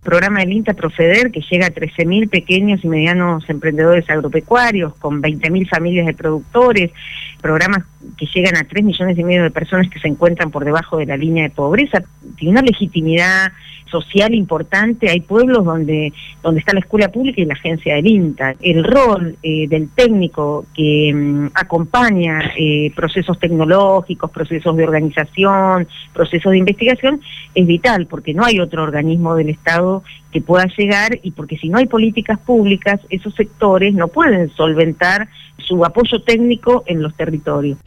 Programa del INTA Profeder, que llega a 13.000 pequeños y medianos emprendedores agropecuarios, con 20.000 familias de productores, programas que llegan a 3,5 millones de personas que se encuentran por debajo de la línea de pobreza. Tiene una legitimidad social importante. Hay pueblos donde está la escuela pública y la agencia del INTA. El rol del técnico que acompaña procesos tecnológicos, procesos de organización, procesos de investigación, es vital, porque no hay otro organismo del Estado que pueda llegar, y porque si no hay políticas públicas, esos sectores no pueden solventar su apoyo técnico en los territorios.